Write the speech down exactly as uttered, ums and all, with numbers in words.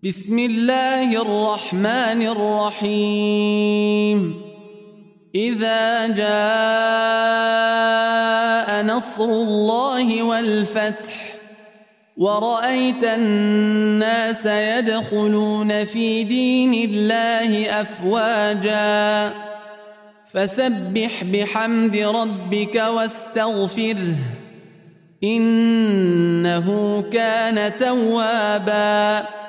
بسم الله الرحمن الرحيم إذا جاء نصر الله والفتح ورأيت الناس يدخلون في دين الله أفواجا فسبح بحمد ربك واستغفره إنه كان توابا